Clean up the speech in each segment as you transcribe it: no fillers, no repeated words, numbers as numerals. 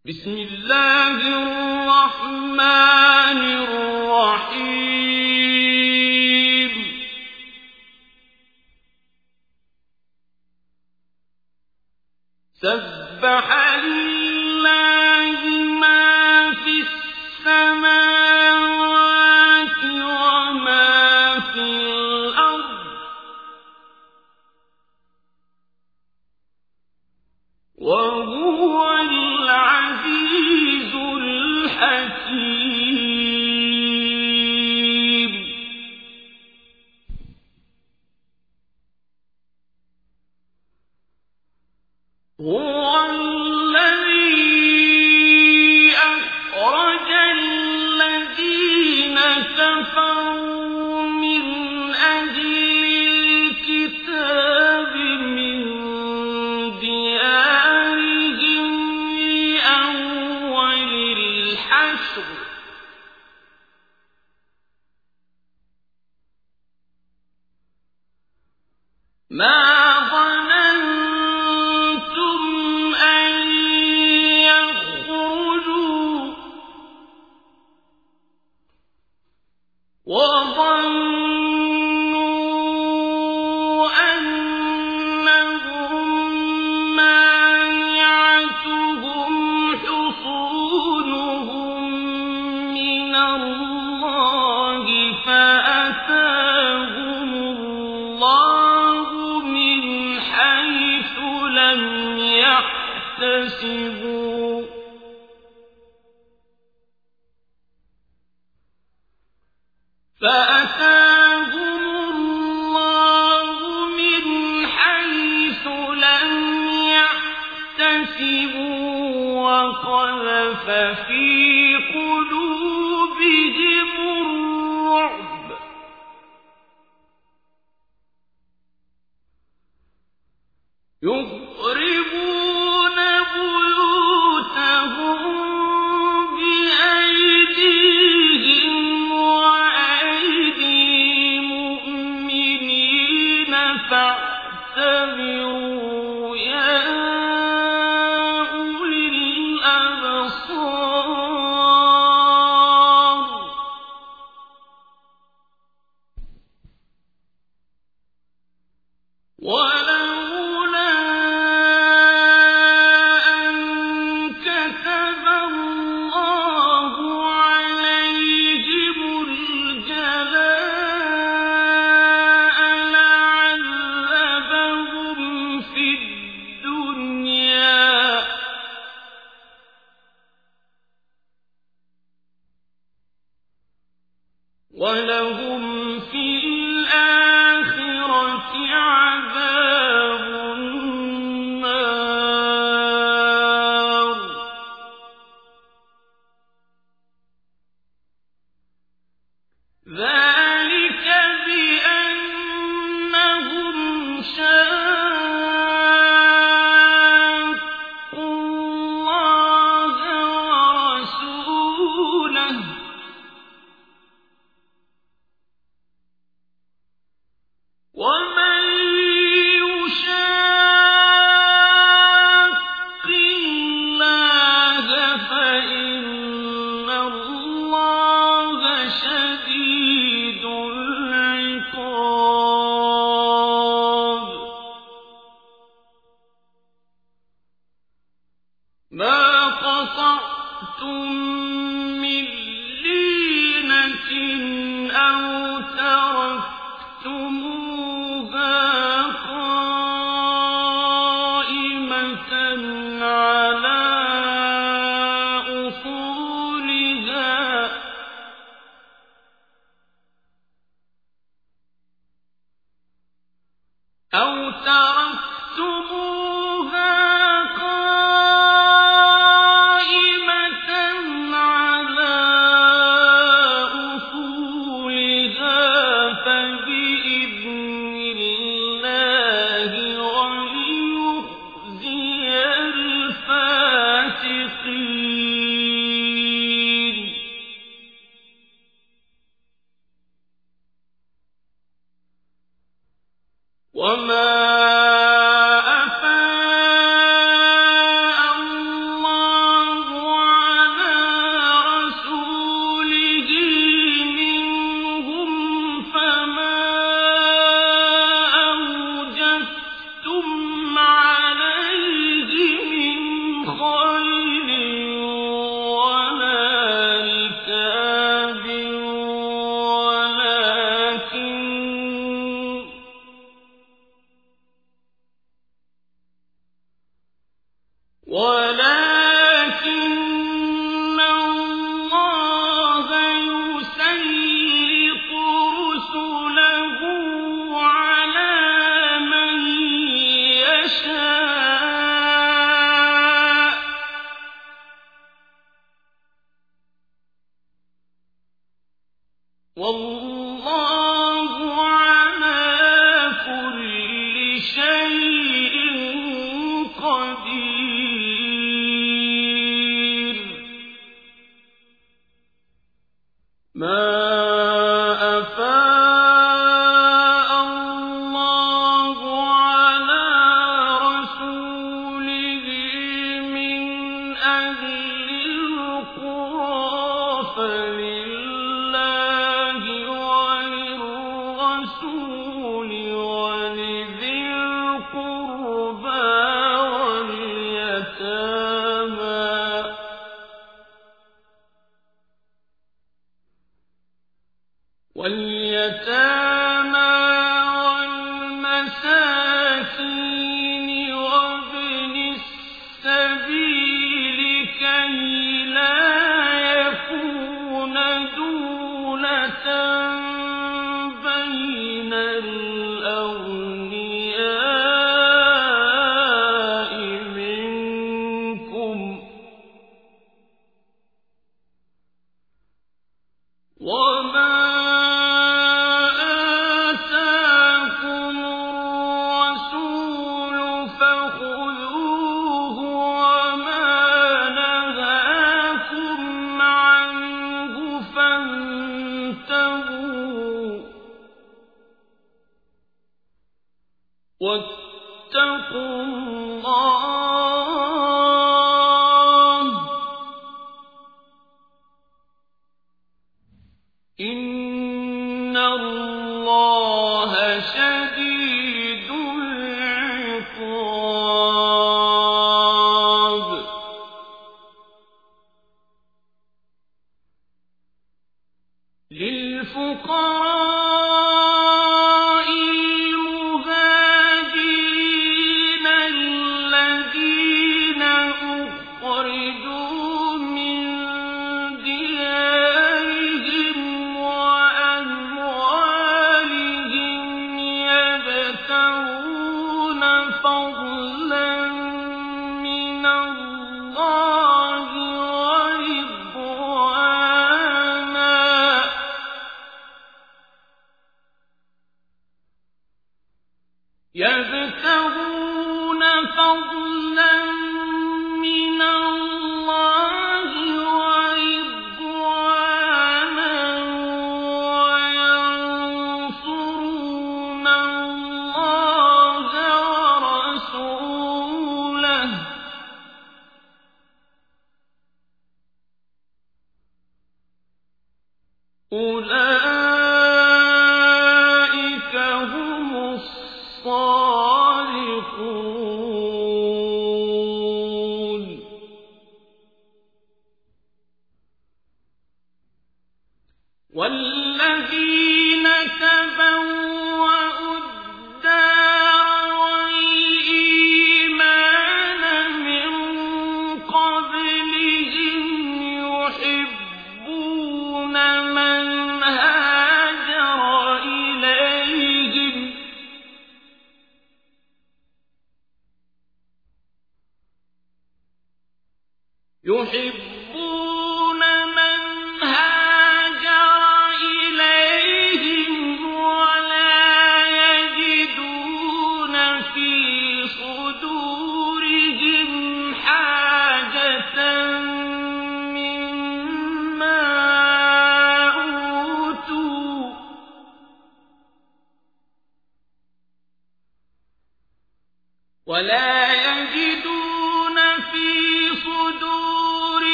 بسم الله الرحمن الرحيم سبح لله ما في السماوات وما في الأرض وهو العزيز الحكيم هو الذي أخرج الذين كفروا من أهل الكتاب من ديارهم لأول الحشر ما ظننتم أن يخرجوا وظنوا أنهم مانعتهم حصونهم من الله فأتاهم الله من حيث لم يحتسبوا وقذف في قلوبهم الرعب يخربون بيوتهم بأيديهم وأيدي المؤمنين فاعتبروا يا أولي الأبصار ولولا أن كتب الله عليهم الجلاء لعذبهم في الدنيا ولهم في الآخرة عذاب النار ذلك بأنهم شاقوا الله ورسوله ومن يشاق الله فإن الله شديد العقاب ما قطعتم من لينة أو تركتموها قائمة على أصولها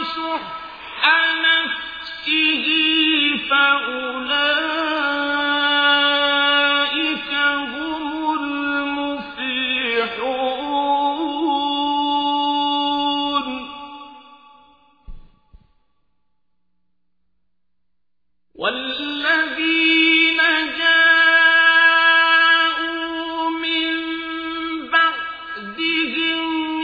شح نفسه فأولئك هم المفلحون والذين جاءوا من بعدهم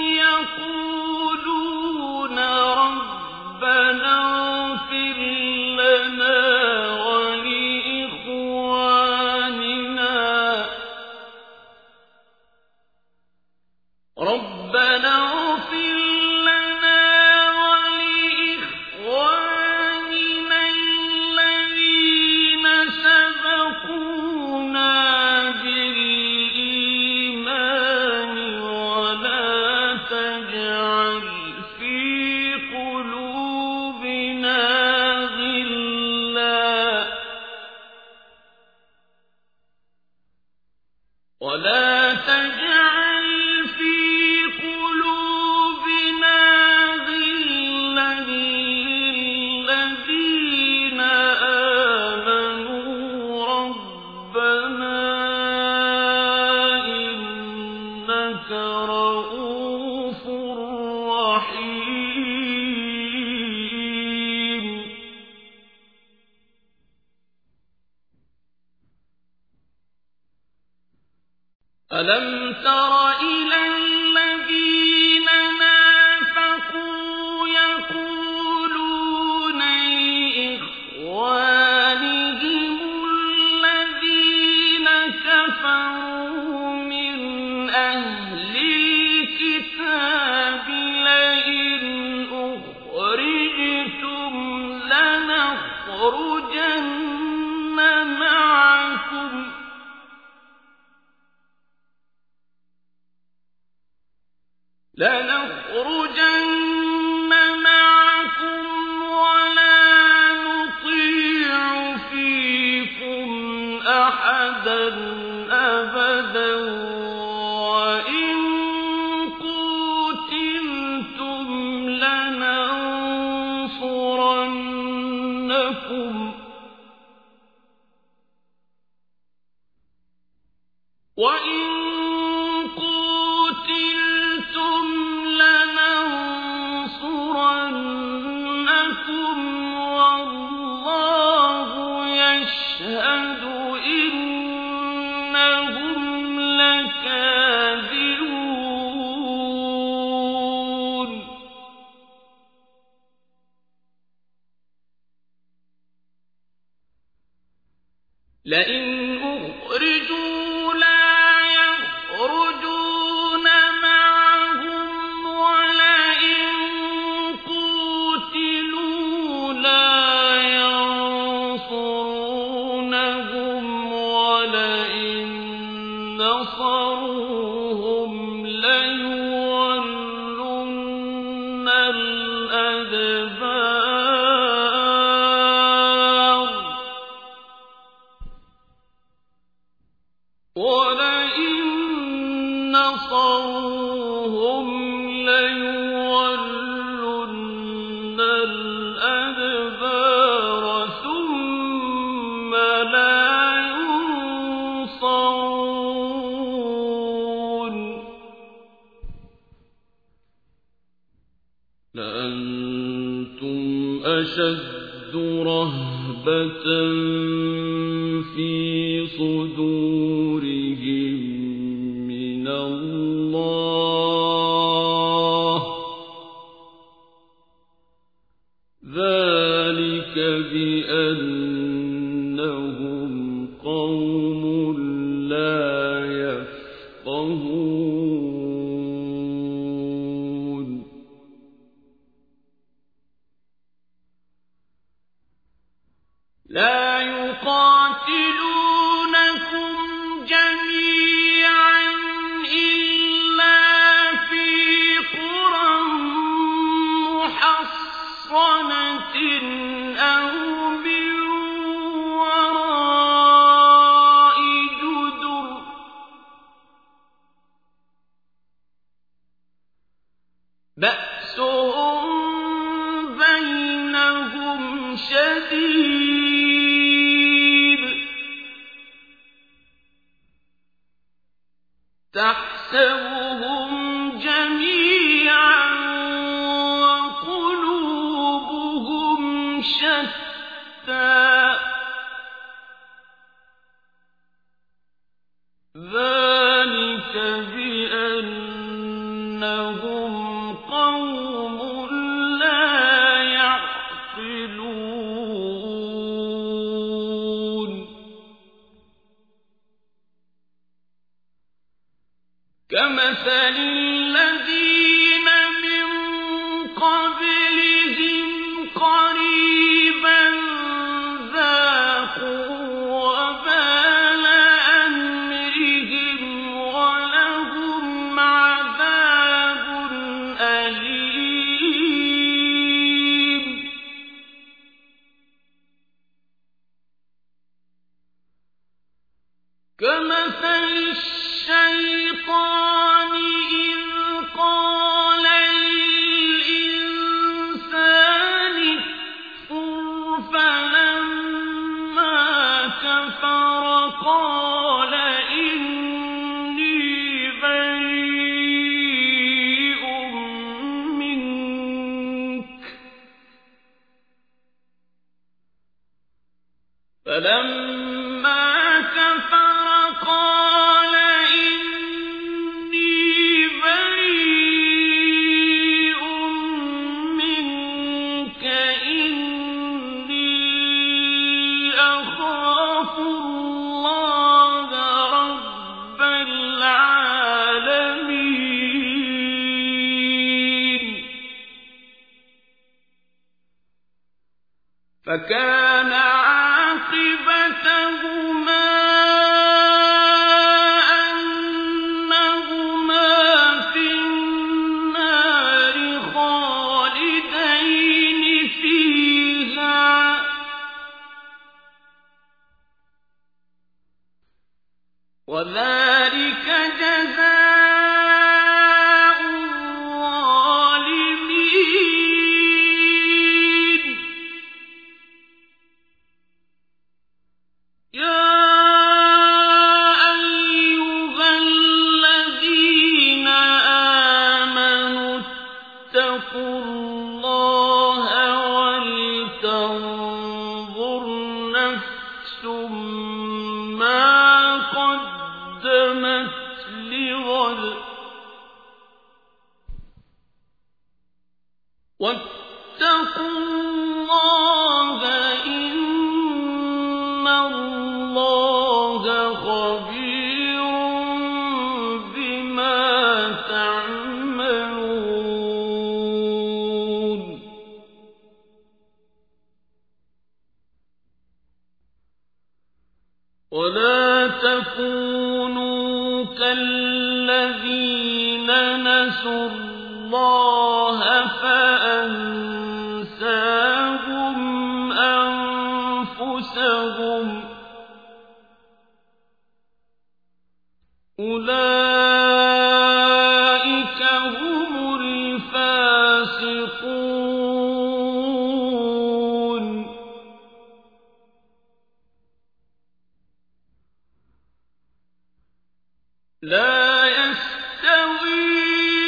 يقولون ربنا اغفر لنا ولإخواننا الذين سبقونا بالإيمان ولا تجعل في قلوبنا غلا للذين آمنوا ربنا إنك رؤوف رحيم ألم تر إلى الذين نافقوا يقولون لإخوانهم الذين كفروا من أهل الكتاب لئن أخرجتم لنخرجن معكم ولا نطيع فيكم أحدا أبدا وإن قوتلتم لننصرنكم والله يشهد إنهم لكاذبون لئن أخرجوا لا يخرجون معهم ولئن قوتلوا لا ينصرونهم ولئن نصروهم ليولن الأدبار ثم لا ينصرون لأنتم أشد رهبة في صدورهم من الله ذلك بأنهم قوم لا يفقهون لا يقاتلونكم جميعا إلا في قرى محصنة أو من وراء جدر بأسهم شديد تحسبهم جميعا وقلوبهم شتى ذلك بأنهم قوم لا يعقلون كمثل الذين من قبلهم قريبا ذاقوا وبال أمرهم ولهم عذاب أليم كمثل الشيطان إذ قال للإنسان اكفر فلما كفر قال إني بريء منك فلما كفر قال إني بريء منك إني أخاف الله رب العالمين فكان عاقبتهما أنهما في النار خالدين فيها وذلك جزاء الظالمين يا أيها الذين آمنوا اتقوا الله ولتنظر نفس ما قدمت لغد واتقوا الله إن الله خبير بما تعملون ولا تكونوا كالذين نسوا الله فأنساهم أنفسهم أولئك هم الفاسقون لا يستوي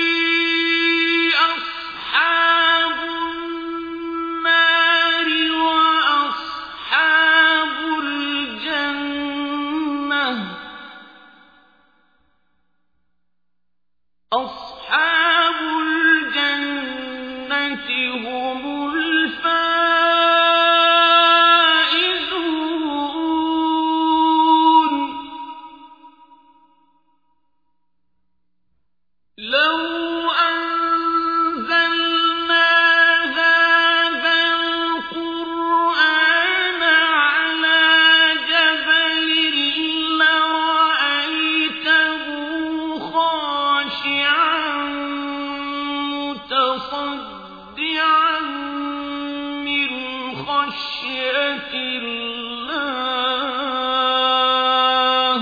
أصحاب النار وأصحاب الجنة أصحاب الجنة هم الفائزون لو أنزلنا هذا القرآن على جبل لرأيته خاشعا متصدعا من خشية الله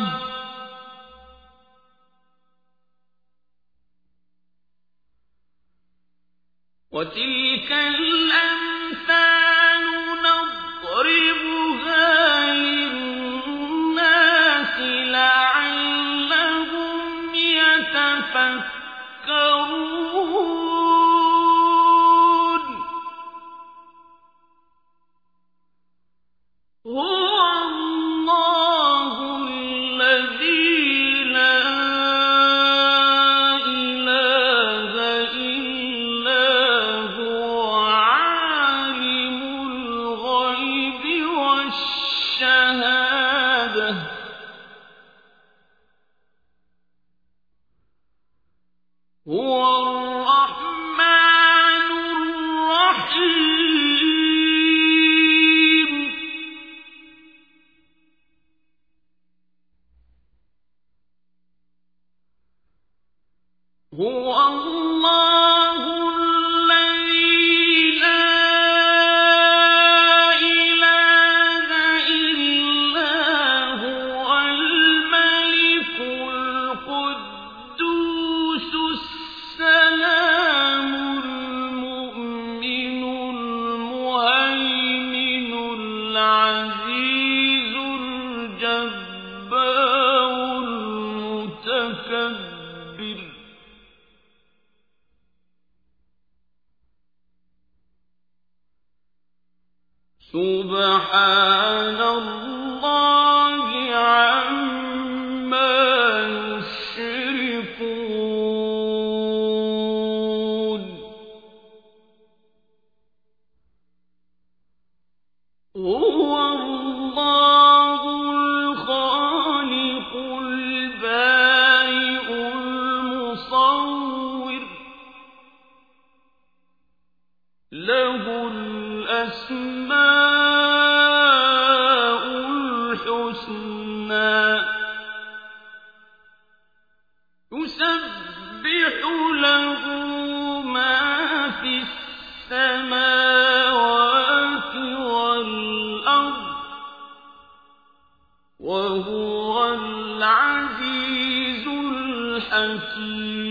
وتلك الأمثال نضربها سبحان الله عما يشركون هو الله الخالق البارئ المصور له الأسماء الحسنى يسبح له ما في السماوات والأرض وهو العزيز الحكيم